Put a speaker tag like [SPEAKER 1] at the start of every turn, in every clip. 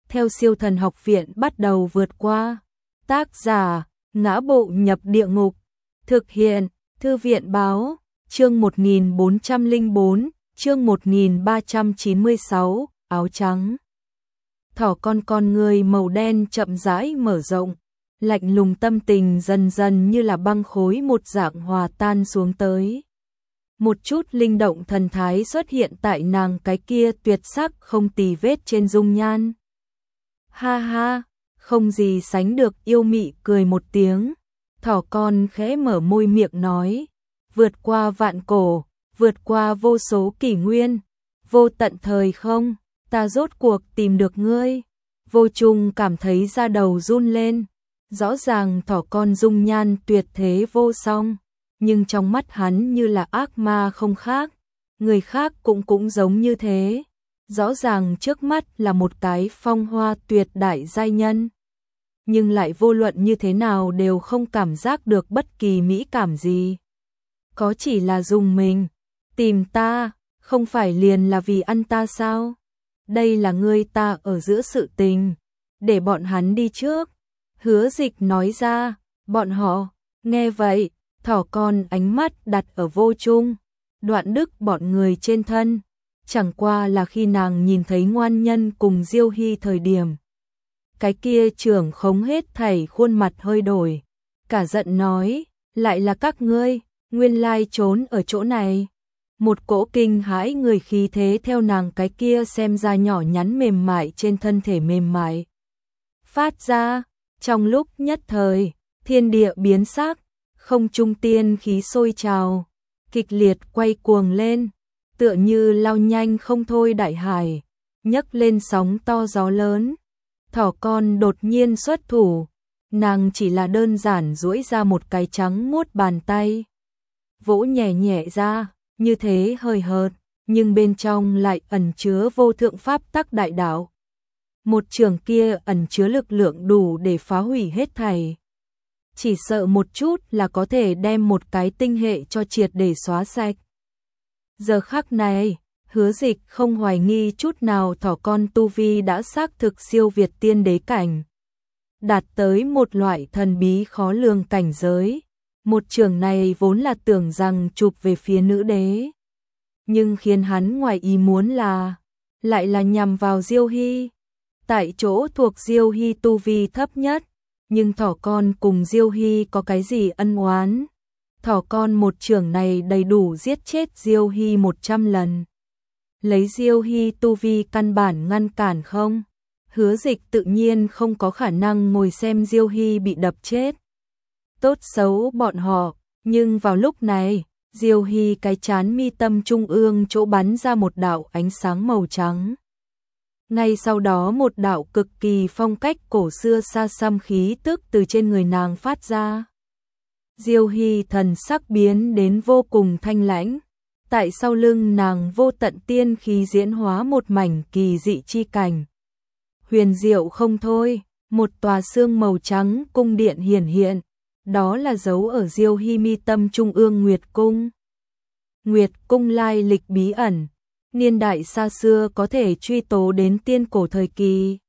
[SPEAKER 1] theo Siêu Thần Học Viện bắt đầu vượt qua. Tác giả: Ngã Bộ Nhập Địa Ngục. Thực hiện: Thư viện báo. Chương 1404, chương 1396, áo trắng. Thỏ con người màu đen chậm rãi mở rộng, lạnh lùng tâm tình dần dần như là băng khối một dạng hòa tan xuống tới. Một chút linh động thần thái xuất hiện tại nàng cái kia tuyệt sắc không tì vết trên dung nhan. Ha ha, không gì sánh được yêu mị cười một tiếng. Thỏ con khẽ mở môi miệng nói, vượt qua vạn cổ, vượt qua vô số kỷ nguyên, vô tận thời không, ta rốt cuộc tìm được ngươi. Vô Trung cảm thấy da đầu run lên, rõ ràng thỏ con dung nhan tuyệt thế vô song, nhưng trong mắt hắn như là ác ma không khác, người khác cũng giống như thế. Rõ ràng trước mắt là một cái phong hoa tuyệt đại giai nhân, nhưng lại vô luận như thế nào đều không cảm giác được bất kỳ mỹ cảm gì. Có chỉ là dùng mình, tìm ta, không phải liền là vì ăn ta sao? Đây là ngươi ta ở giữa sự tình, để bọn hắn đi trước. Hứa Dịch nói ra. Bọn họ, nghe vậy, thỏ con ánh mắt đặt ở Vô Trung, Đoạn Đức bọn người trên thân. Chẳng qua là khi nàng nhìn thấy Ngoan Nhân cùng Diêu Hy thời điểm, cái kia trưởng khống hết thảy khuôn mặt hơi đổi, cả giận nói, lại là các ngươi, nguyên lai trốn ở chỗ này. Một cỗ kinh hãi người khí thế theo nàng cái kia xem ra nhỏ nhắn mềm mại trên thân thể mềm mại phát ra. Trong lúc nhất thời, thiên địa biến sắc, không trung tiên khí sôi trào, kịch liệt quay cuồng lên, tựa như lao nhanh không thôi đại hải, nhấc lên sóng to gió lớn. Thỏ con đột nhiên xuất thủ, nàng chỉ là đơn giản duỗi ra một cái trắng muốt bàn tay, vỗ nhẹ nhẹ ra, như thế hời hợt, nhưng bên trong lại ẩn chứa vô thượng pháp tắc đại đạo. Một trường kia ẩn chứa lực lượng đủ để phá hủy hết thảy. Chỉ sợ một chút là có thể đem một cái tinh hệ cho triệt để xóa sạch. Giờ khắc này, Hứa Dịch không hoài nghi chút nào thỏ con tu vi đã xác thực siêu việt tiên đế cảnh, đạt tới một loại thần bí khó lường cảnh giới. Một trường này vốn là tưởng rằng chụp về phía nữ đế, nhưng khiến hắn ngoài ý muốn là lại là nhằm vào Diêu Hy. Tại chỗ thuộc Diêu Hy tu vi thấp nhất, nhưng thỏ con cùng Diêu Hy có cái gì ân oán? Thỏ con một trường này đầy đủ giết chết Diêu Hy 100 lần. Lấy Diêu Hy tu vi căn bản ngăn cản không? Hứa Dịch tự nhiên không có khả năng ngồi xem Diêu Hy bị đập chết. Tốt xấu bọn họ, nhưng vào lúc này, Diêu Hy cái chán mi tâm trung ương chỗ bắn ra một đạo ánh sáng màu trắng. Ngay sau đó một đạo cực kỳ phong cách cổ xưa xa xăm khí tức từ trên người nàng phát ra. Diêu Hy thần sắc biến đến vô cùng thanh lãnh, tại sau lưng nàng vô tận tiên khí diễn hóa một mảnh kỳ dị chi cảnh. Huyền diệu không thôi, một tòa xương màu trắng cung điện hiển hiện, đó là dấu ở Diêu Hy mi tâm trung ương Nguyệt Cung. Nguyệt Cung lai lịch bí ẩn, niên đại xa xưa có thể truy tố đến tiên cổ thời kỳ.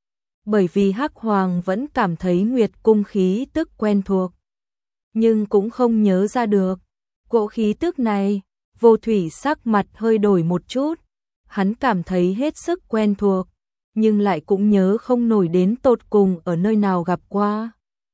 [SPEAKER 1] Bởi vì Hắc Hoàng vẫn cảm thấy Nguyệt Cung khí tức quen thuộc, nhưng cũng không nhớ ra được cỗ khí tức này. Vô Thủy sắc mặt hơi đổi một chút, hắn cảm thấy hết sức quen thuộc, nhưng lại cũng nhớ không nổi đến tột cùng ở nơi nào gặp qua.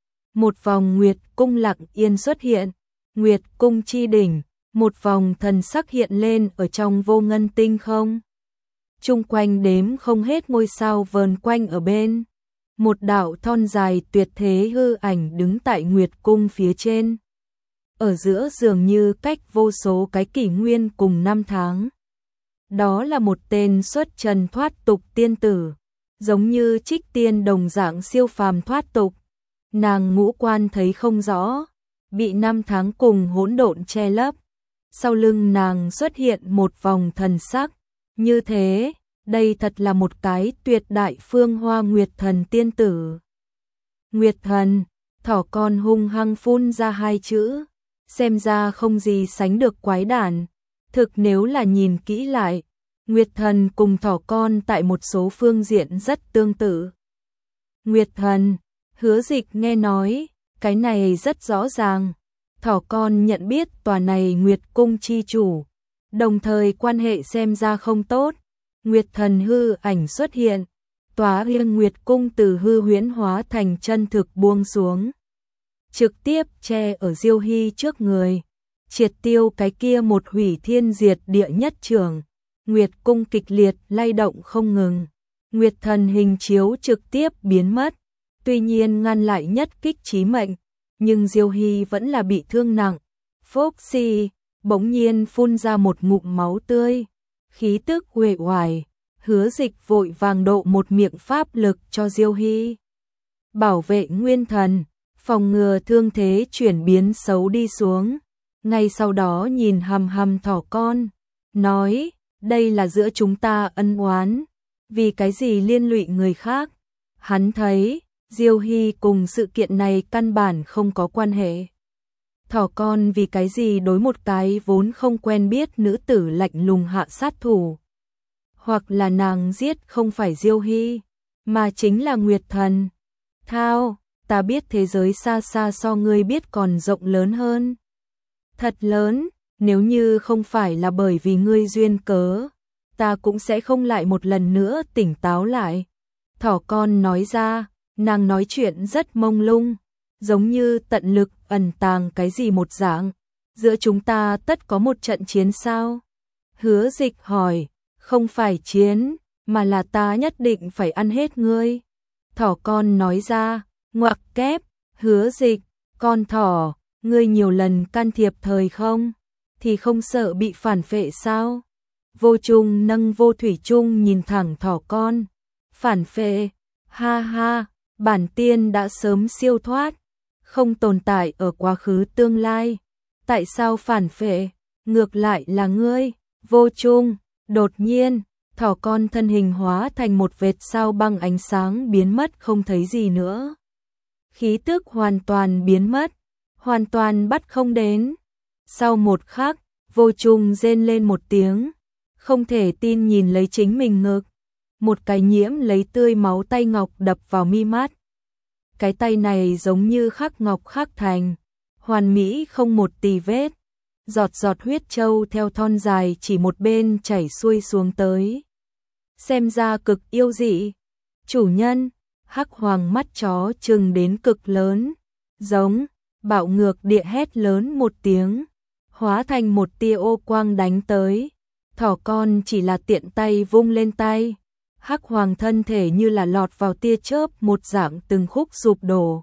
[SPEAKER 1] Một vòng Nguyệt Cung lặng yên xuất hiện, Nguyệt Cung chi đỉnh, một vòng thần sắc hiện lên ở trong vô ngân tinh không. Chung quanh đếm không hết ngôi sao vờn quanh ở bên. Một đạo thon dài tuyệt thế hư ảnh đứng tại Nguyệt Cung phía trên. Ở giữa dường như cách vô số cái kỷ nguyên cùng năm tháng. Đó là một tên xuất trần thoát tục tiên tử, giống như Trích Tiên đồng dạng siêu phàm thoát tục. Nàng ngũ quan thấy không rõ, bị năm tháng cùng hỗn độn che lấp. Sau lưng nàng xuất hiện một vòng thần sắc, như thế, đây thật là một cái tuyệt đại phương hoa Nguyệt Thần tiên tử. Nguyệt Thần, thỏ con hung hăng phun ra hai chữ, xem ra không gì sánh được quái đản. Thực nếu là nhìn kỹ lại, Nguyệt Thần cùng thỏ con tại một số phương diện rất tương tự. Nguyệt Thần, Hứa Dịch nghe nói, cái này rất rõ ràng. Thỏ con nhận biết tòa này Nguyệt Cung chi chủ, đồng thời quan hệ xem ra không tốt. Nguyệt Thần hư ảnh xuất hiện, tòa riêng Nguyệt Cung từ hư huyễn hóa thành chân thực buông xuống, trực tiếp che ở Diêu Hy trước người, triệt tiêu cái kia một hủy thiên diệt địa nhất trường. Nguyệt Cung kịch liệt lay động không ngừng, Nguyệt Thần hình chiếu trực tiếp biến mất, tuy nhiên ngăn lại nhất kích chí mệnh, nhưng Diêu Hy vẫn là bị thương nặng. Phốc xì, bỗng nhiên phun ra một ngụm máu tươi, khí tức uể oải. Hứa Dịch vội vàng độ một miệng pháp lực cho Diêu Hy, bảo vệ nguyên thần, phòng ngừa thương thế chuyển biến xấu đi xuống. Ngay sau đó nhìn hằm hằm thỏ con, nói, đây là giữa chúng ta ân oán, vì cái gì liên lụy người khác. Hắn thấy Diêu Hy cùng sự kiện này căn bản không có quan hệ. Thỏ con vì cái gì đối một cái vốn không quen biết nữ tử lạnh lùng hạ sát thủ. Hoặc là nàng giết không phải Diêu Hy, mà chính là Nguyệt Thần. Thao, ta biết thế giới xa xa so ngươi biết còn rộng lớn hơn. Thật lớn, nếu như không phải là bởi vì ngươi duyên cớ, ta cũng sẽ không lại một lần nữa tỉnh táo lại. Thỏ con nói ra, nàng nói chuyện rất mông lung, giống như tận lực ẩn tàng cái gì một dạng. Giữa chúng ta tất có một trận chiến sao? Hứa Dịch hỏi, không phải chiến, mà là ta nhất định phải ăn hết ngươi. Thỏ con nói ra, ngoặc kép, Hứa Dịch, con thỏ, ngươi nhiều lần can thiệp thời không, thì không sợ bị phản phệ sao? Vô Trung nâng Vô Thủy Trung nhìn thẳng thỏ con, phản phệ, ha ha, bản tiên đã sớm siêu thoát, không tồn tại ở quá khứ tương lai, tại sao phản phệ, ngược lại là ngươi, Vô Trung. Đột nhiên, thỏ con thân hình hóa thành một vệt sao băng ánh sáng biến mất không thấy gì nữa. Khí tức hoàn toàn biến mất, hoàn toàn bắt không đến. Sau một khắc, Vô Trung rên lên một tiếng, không thể tin nhìn lấy chính mình ngực. Một cái nhiễm lấy tươi máu tay ngọc đập vào mi mắt. Cái tay này giống như khắc ngọc khắc thành, hoàn mỹ không một tì vết. Giọt giọt huyết châu theo thon dài chỉ một bên chảy xuôi xuống tới. Xem ra cực yêu dị. Chủ nhân, hắc hoàng mắt chó trừng đến cực lớn, giống, bạo ngược địa hét lớn một tiếng, hóa thành một tia ô quang đánh tới. Thỏ con chỉ là tiện tay vung lên tay, hắc hoàng thân thể như là lọt vào tia chớp một dạng từng khúc sụp đổ.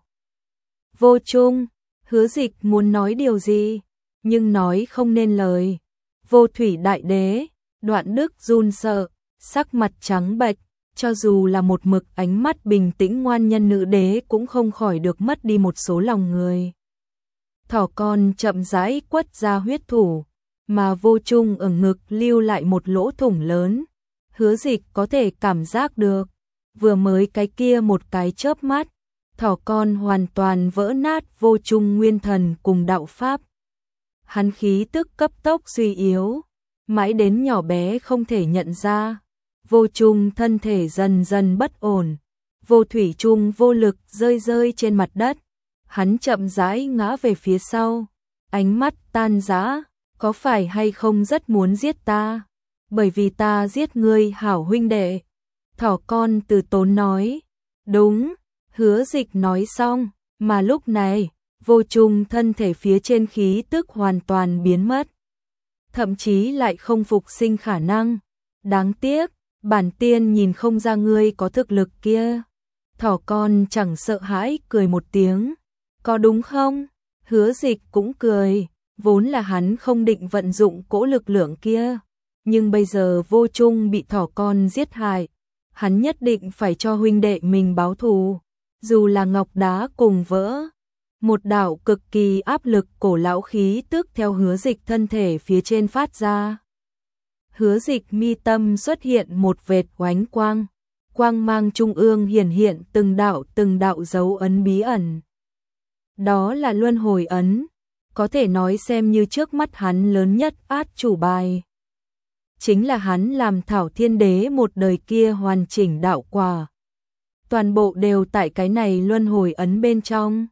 [SPEAKER 1] Vô Trung, Hứa Dịch muốn nói điều gì, nhưng nói không nên lời. Vô Thủy Đại Đế, Đoạn Đức run sợ, sắc mặt trắng bệch, cho dù là một mực ánh mắt bình tĩnh ngoan nhân nữ đế cũng không khỏi được mất đi một số lòng người. Thỏ con chậm rãi quất ra huyết thủ, mà Vô Trung ở ngực lưu lại một lỗ thủng lớn. Hứa Dịch có thể cảm giác được, vừa mới cái kia một cái chớp mắt, thỏ con hoàn toàn vỡ nát Vô Trung nguyên thần cùng đạo pháp. Hắn khí tức cấp tốc suy yếu, mãi đến nhỏ bé không thể nhận ra. Vô Trung thân thể dần dần bất ổn, Vô Thủy Trung vô lực rơi rơi trên mặt đất. Hắn chậm rãi ngã về phía sau, ánh mắt tan rã, có phải hay không rất muốn giết ta, bởi vì ta giết ngươi hảo huynh đệ. Thỏ con từ tốn nói, đúng, Hứa Dịch nói xong, mà lúc này, Vô Trung thân thể phía trên khí tức hoàn toàn biến mất, thậm chí lại không phục sinh khả năng. Đáng tiếc, bản tiên nhìn không ra ngươi có thực lực kia. Thỏ con chẳng sợ hãi cười một tiếng, có đúng không? Hứa Dịch cũng cười, vốn là hắn không định vận dụng cỗ lực lượng kia, nhưng bây giờ Vô Trung bị thỏ con giết hại, hắn nhất định phải cho huynh đệ mình báo thù, dù là ngọc đá cùng vỡ. Một đạo cực kỳ áp lực cổ lão khí tức theo Hứa Dịch thân thể phía trên phát ra. Hứa Dịch mi tâm xuất hiện một vệt oánh quang, quang mang trung ương hiển hiện từng đạo dấu ấn bí ẩn. Đó là luân hồi ấn, có thể nói xem như trước mắt hắn lớn nhất át chủ bài. chính là hắn làm Thảo Thiên Đế một đời kia hoàn chỉnh đạo quả. Toàn bộ đều tại cái này luân hồi ấn bên trong.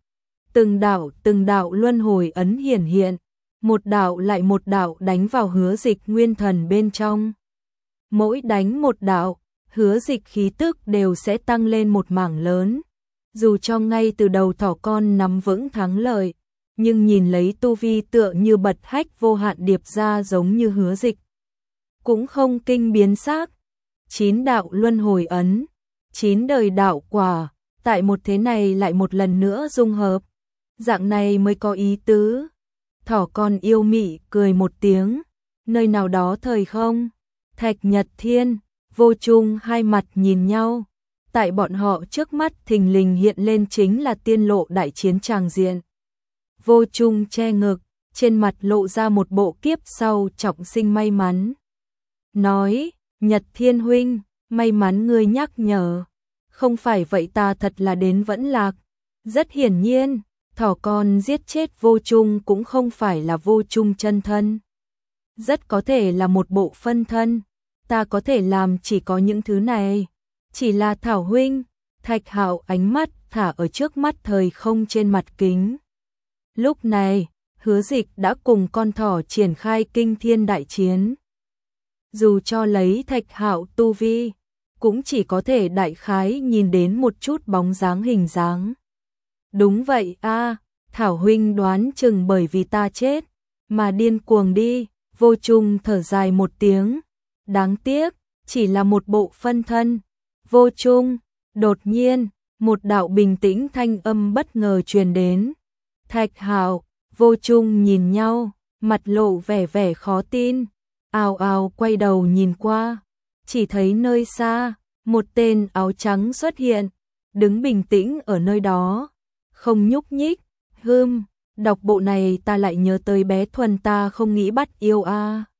[SPEAKER 1] Từng đạo luân hồi ấn hiển hiện, một đạo lại một đạo đánh vào Hứa Dịch nguyên thần bên trong. Mỗi đánh một đạo, Hứa Dịch khí tức đều sẽ tăng lên một mảng lớn. Dù cho ngay từ đầu thỏ con nắm vững thắng lợi, nhưng nhìn lấy tu vi tựa như bật hách vô hạn điệp ra giống như Hứa Dịch, cũng không kinh biến sắc. 9 đạo luân hồi ấn, 9 đời đạo quả, tại một thế này lại một lần nữa dung hợp. Dạng này mới có ý tứ. Thỏ con yêu mị cười một tiếng, nơi nào đó thời không, Thạch Nhật Thiên, Vô Trung hai mặt nhìn nhau. Tại bọn họ trước mắt thình lình hiện lên chính là tiên lộ đại chiến tràng diện. Vô Trung che ngực, trên mặt lộ ra một bộ kiếp sau trọng sinh may mắn. Nói, Nhật Thiên huynh, may mắn ngươi nhắc nhở. Không phải vậy ta thật là đến vẫn lạc. Rất hiển nhiên, thỏ con giết chết Vô Trung cũng không phải là Vô Trung chân thân. Rất có thể là một bộ phân thân. Ta có thể làm chỉ có những thứ này. Chỉ là Thảo huynh, Thạch Hạo ánh mắt thả ở trước mắt thời không trên mặt kính. Lúc này, Hứa Dịch đã cùng con thỏ triển khai kinh thiên đại chiến. Dù cho lấy Thạch Hạo tu vi, cũng chỉ có thể đại khái nhìn đến một chút bóng dáng hình dáng. Đúng vậy a, Thảo huynh đoán chừng bởi vì ta chết mà điên cuồng đi. Vô Trung thở dài một tiếng, đáng tiếc, chỉ là một bộ phân thân. Vô Trung, đột nhiên, một đạo bình tĩnh thanh âm bất ngờ truyền đến. Thạch Hạo, Vô Trung nhìn nhau, mặt lộ vẻ khó tin, ào ào quay đầu nhìn qua, chỉ thấy nơi xa, một tên áo trắng xuất hiện, đứng bình tĩnh ở nơi đó, không nhúc nhích. Đọc bộ này ta lại nhớ tới bé Thuần ta không nghĩ bắt yêu a.